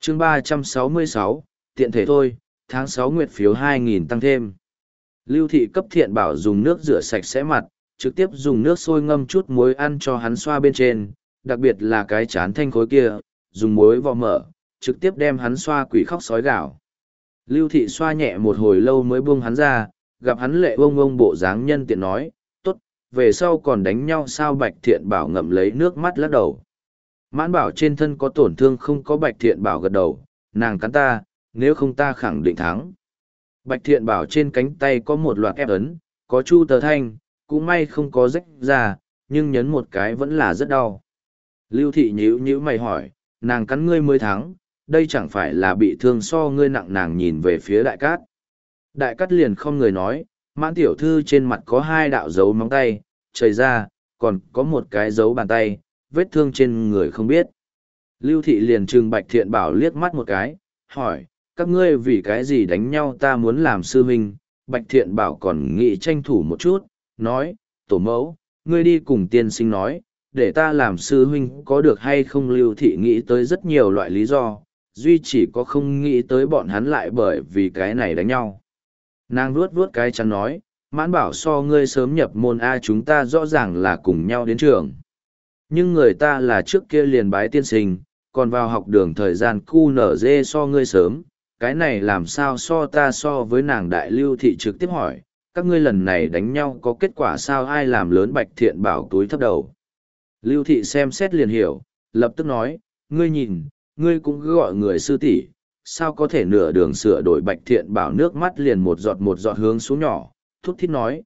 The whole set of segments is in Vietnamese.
chương 366, tiện thể thôi, tháng 6 nguyệt phiếu 2.000 tăng thêm. Lưu thị cấp thiện bảo dùng nước rửa sạch sẽ mặt, trực tiếp dùng nước sôi ngâm chút muối ăn cho hắn xoa bên trên, đặc biệt là cái chán thanh khối kia, dùng muối vò mở, trực tiếp đem hắn xoa quỷ khóc sói gào. Lưu thị xoa nhẹ một hồi lâu mới buông hắn ra, gặp hắn lệ bông bông bộ dáng nhân tiện nói, tốt, về sau còn đánh nhau sao? Bạch thiện bảo ngậm lấy nước mắt lắc đầu. Mãn bảo trên thân có tổn thương không có? Bạch thiện bảo gật đầu, nàng cắn ta, nếu không ta khẳng định thắng. Bạch thiện bảo trên cánh tay có một loạt ép ấn, có chu tờ thanh, cũng may không có rách ra, nhưng nhấn một cái vẫn là rất đau. Lưu thị nhíu nhíu mày hỏi, nàng cắn ngươi mới thắng, đây chẳng phải là bị thương so ngươi nặng? Nàng nhìn về phía đại cát. Đại cát liền không người nói, mãn tiểu thư trên mặt có 2 đạo dấu móng tay, chảy ra, còn có một cái dấu bàn tay, vết thương trên người không biết. Lưu thị liền trừng Bạch thiện bảo liếc mắt một cái, hỏi, các ngươi vì cái gì đánh nhau? Ta muốn làm sư huynh. Bạch thiện bảo còn nghĩ tranh thủ một chút, nói, tổ mẫu, ngươi đi cùng tiên sinh nói, để ta làm sư huynh có được hay không? Lưu thị nghĩ tới rất nhiều loại lý do, duy chỉ có không nghĩ tới bọn hắn lại bởi vì cái này đánh nhau. Nàng vuốt vuốt cái chắn nói, mãn bảo so ngươi sớm nhập môn A, chúng ta rõ ràng là cùng nhau đến trường. Nhưng người ta là trước kia liền bái tiên sinh, còn vào học đường thời gian QNZ so ngươi sớm, cái này làm sao so với nàng? Đại Lưu thị trực tiếp hỏi, các ngươi lần này đánh nhau có kết quả sao? Ai làm lớn? Bạch thiện bảo túi thấp đầu. Lưu thị xem xét liền hiểu, lập tức nói, ngươi nhìn, ngươi cũng cứ gọi người sư tỷ, sao có thể nửa đường sửa đổi? Bạch thiện bảo nước mắt liền một giọt hướng xuống nhỏ, thút thít nói,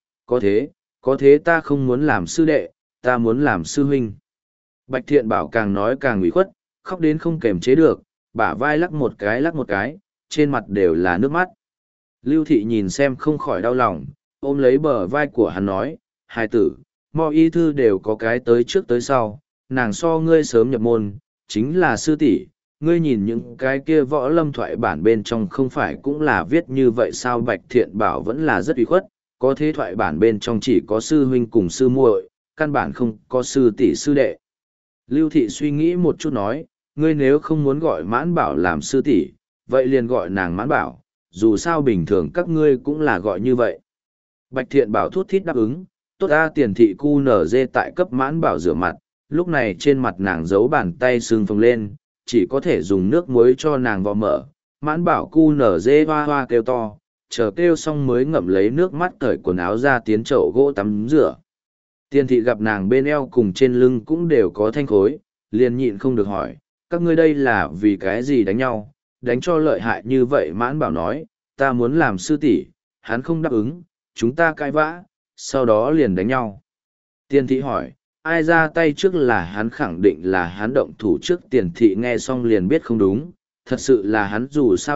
có thế ta không muốn làm sư đệ, ta muốn làm sư huynh. Bạch thiện bảo càng nói càng ủy khuất, khóc đến không kềm chế được, bả vai lắc một cái, trên mặt đều là nước mắt. Lưu thị nhìn xem không khỏi đau lòng, ôm lấy bờ vai của hắn nói, hài tử, mọi y thư đều có cái tới trước tới sau, nàng so ngươi sớm nhập môn, chính là sư tỷ. Ngươi nhìn những cái kia võ lâm thoại bản bên trong không phải cũng là viết như vậy sao? Bạch thiện bảo vẫn là rất ủy khuất, có thế thoại bản bên trong chỉ có sư huynh cùng sư muội, căn bản không có sư tỷ sư đệ. Lưu thị suy nghĩ một chút nói, ngươi nếu không muốn gọi mãn bảo làm sư tỷ, vậy liền gọi nàng mãn bảo, dù sao bình thường các ngươi cũng là gọi như vậy. Bạch thiện bảo thút thít đáp ứng, tốt a. Tiền thị QNZ tại cấp mãn bảo rửa mặt, lúc này trên mặt nàng giấu bàn tay sưng phồng lên, chỉ có thể dùng nước muối cho nàng vò mở. Mãn bảo QNZ hoa hoa kêu to, chờ kêu xong mới ngậm lấy nước mắt cởi quần áo ra tiến chậu gỗ tắm rửa. Tiền thị gặp nàng bên eo cùng trên lưng cũng đều có thanh khối, liền nhịn không được hỏi, các ngươi đây là vì cái gì đánh nhau, đánh cho lợi hại như vậy? Mãn bảo nói, ta muốn làm sư tỷ, hắn không đáp ứng, chúng ta cãi vã, sau đó liền đánh nhau. Tiền thị hỏi, ai ra tay trước? Là hắn. Khẳng định là hắn động thủ trước. Tiền thị nghe xong liền biết không đúng, thật sự là hắn, dù sao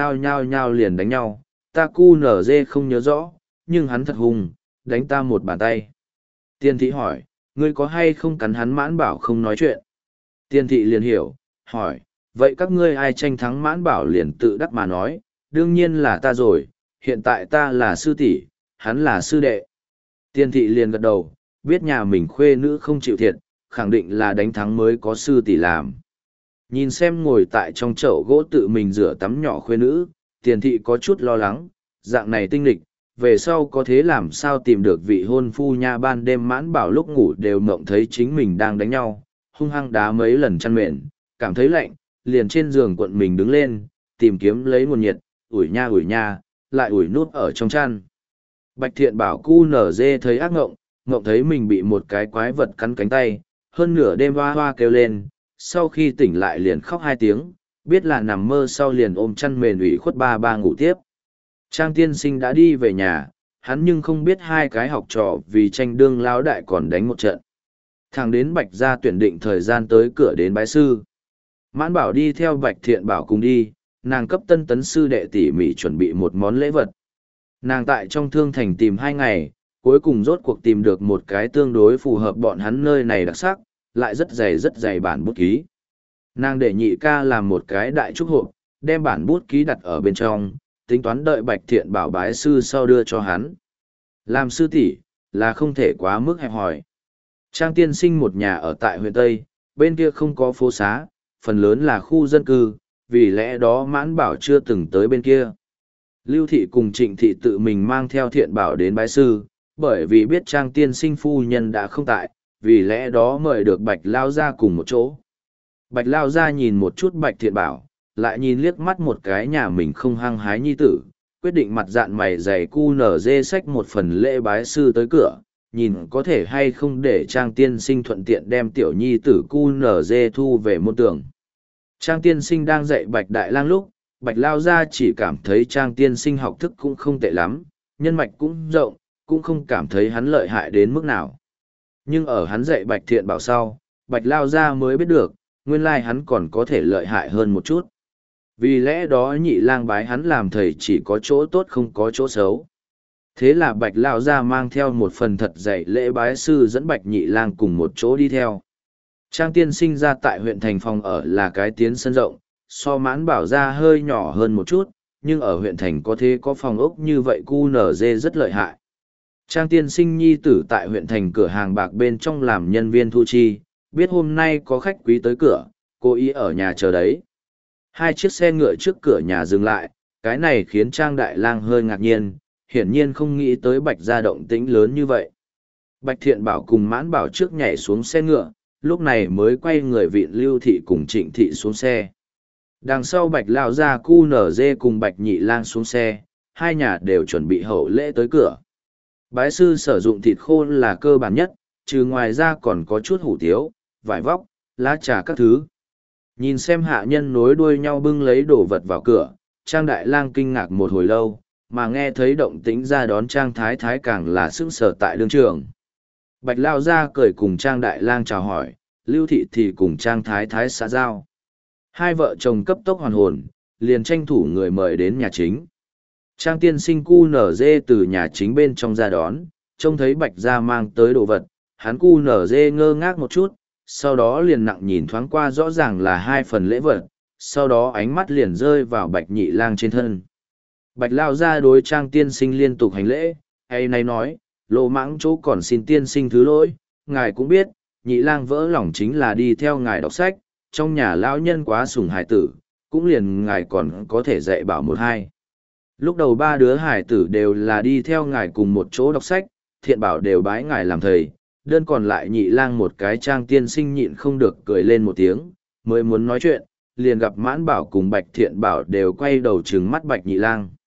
nhao liền đánh nhau, ta QNZ không nhớ rõ, nhưng hắn thật hung, đánh ta một bàn tay. Tiền thị hỏi, ngươi có hay không cắn hắn? Mãn bảo không nói chuyện. Tiền thị liền hiểu, hỏi, vậy các ngươi ai tranh thắng? Mãn bảo liền tự đắc mà nói, đương nhiên là ta rồi, hiện tại ta là sư tỷ, hắn là sư đệ. Tiền thị liền gật đầu, biết nhà mình khuê nữ không chịu thiệt, khẳng định là đánh thắng mới có sư tỷ làm. Nhìn xem ngồi tại trong chậu gỗ tự mình rửa tắm nhỏ khuê nữ, tiền thị có chút lo lắng, dạng này tinh lịch, về sau có thế làm sao tìm được vị hôn phu nha? Ban đêm mãn bảo lúc ngủ đều mộng thấy chính mình đang đánh nhau, hung hăng đá mấy lần chăn mền, cảm thấy lạnh, liền trên giường cuộn mình đứng lên, tìm kiếm lấy nguồn nhiệt, ủi nha, lại ủi nút ở trong chăn. Bạch thiện bảo QNZ thấy ác ngộng, ngộng thấy mình bị một cái quái vật cắn cánh tay, hơn nửa đêm hoa hoa kêu lên, sau khi tỉnh lại liền khóc 2 tiếng, biết là nằm mơ sau liền ôm chăn mền ủy khuất ba ngủ tiếp. Trang tiên sinh đã đi về nhà, hắn nhưng không biết 2 cái học trò vì tranh đương lão đại còn đánh một trận. Thằng đến Bạch gia tuyển định thời gian tới cửa đến bái sư. Mãn bảo đi theo Bạch thiện bảo cùng đi, nàng cấp tân tấn sư đệ tỉ mỉ chuẩn bị một món lễ vật. Nàng tại trong thương thành tìm 2 ngày, cuối cùng rốt cuộc tìm được một cái tương đối phù hợp bọn hắn nơi này đặc sắc, lại rất dày bản bút ký. Nàng để nhị ca làm một cái đại trúc hộp, đem bản bút ký đặt ở bên trong, tính toán đợi Bạch thiện bảo bái sư sau đưa cho hắn. Làm sư tỷ là không thể quá mức hẹp hòi. Trang tiên sinh một nhà ở tại huyện Tây, bên kia không có phố xá, phần lớn là khu dân cư, vì lẽ đó Mãn Bảo chưa từng tới bên kia. Lưu Thị cùng Trịnh Thị tự mình mang theo Thiện Bảo đến bái sư, bởi vì biết Trang tiên sinh phu nhân đã không tại, vì lẽ đó mời được Bạch Lao Gia cùng một chỗ. Bạch Lao Gia nhìn một chút Bạch Thiện Bảo, lại nhìn liếc mắt một cái nhà mình không hăng hái nhi tử, quyết định mặt dạn mày dày cu nở dê xách một phần lễ bái sư tới cửa, nhìn có thể hay không để Trang tiên sinh thuận tiện đem tiểu nhi tử cu nở dê thu về môn tưởng. Trang tiên sinh đang dạy Bạch Đại Lang lúc, Bạch Lao Gia chỉ cảm thấy Trang tiên sinh học thức cũng không tệ lắm, nhân mạch cũng rộng, cũng không cảm thấy hắn lợi hại đến mức nào. Nhưng ở hắn dạy Bạch Thiện Bảo sau, Bạch Lao Gia mới biết được, nguyên lai hắn còn có thể lợi hại hơn một chút. Vì lẽ đó Nhị Lang bái hắn làm thầy chỉ có chỗ tốt không có chỗ xấu. Thế là Bạch Lao Gia mang theo một phần thật dạy lễ bái sư dẫn Bạch Nhị Lang cùng một chỗ đi theo. Trang tiên sinh ra tại huyện thành phòng ở là cái tiến sân rộng, so Mãn Bảo ra hơi nhỏ hơn một chút, nhưng ở huyện thành có thế có phòng ốc như vậy QNZ rất lợi hại. Trang tiên sinh nhi tử tại huyện thành cửa hàng bạc bên trong làm nhân viên thu chi, biết hôm nay có khách quý tới cửa, cố ý ở nhà chờ đấy. Hai chiếc xe ngựa trước cửa nhà dừng lại, cái này khiến Trang Đại Lang hơi ngạc nhiên, hiển nhiên không nghĩ tới Bạch gia động tĩnh lớn như vậy. Bạch Thiện Bảo cùng Mãn Bảo trước nhảy xuống xe ngựa, lúc này mới quay người vịn Lưu Thị cùng Trịnh Thị xuống xe. Đằng sau Bạch Lão Gia cu nở dê cùng Bạch Nhị Lang xuống xe, hai nhà đều chuẩn bị hậu lễ tới cửa. Bái sư sử dụng thịt khô là cơ bản nhất, trừ ngoài ra còn có chút hủ tiếu, vải vóc, lá trà các thứ. Nhìn xem hạ nhân nối đuôi nhau bưng lấy đồ vật vào cửa, Trang Đại Lang kinh ngạc một hồi lâu, mà nghe thấy động tĩnh ra đón Trang Thái Thái càng là sững sờ tại đương trường. Bạch Lao Gia cười cùng Trang Đại Lang chào hỏi, Lưu Thị thì cùng Trang Thái Thái xã giao. Hai vợ chồng cấp tốc hoàn hồn, liền tranh thủ người mời đến nhà chính. Trang tiên sinh cu nở dê từ nhà chính bên trong ra đón, trông thấy Bạch gia mang tới đồ vật, hắn cu nở dê ngơ ngác một chút, sau đó liền nặng nhìn thoáng qua rõ ràng là hai phần lễ vật, sau đó ánh mắt liền rơi vào Bạch Nhị Lang trên thân. Bạch Lao Gia đối Trang tiên sinh liên tục hành lễ, hay nay nói, lô mãng chỗ còn xin tiên sinh thứ lỗi, ngài cũng biết, Nhị Lang vỡ lòng chính là đi theo ngài đọc sách, trong nhà lão nhân quá sủng hài tử, cũng liền ngài còn có thể dạy bảo một hai. Lúc đầu ba đứa hài tử đều là đi theo ngài cùng một chỗ đọc sách, Thiện Bảo đều bái ngài làm thầy, đơn còn lại Nhị Lang một cái. Trang tiên sinh nhịn không được cười lên một tiếng, mới muốn nói chuyện, liền gặp Mãn Bảo cùng Bạch Thiện Bảo đều quay đầu trừng mắt Bạch Nhị Lang.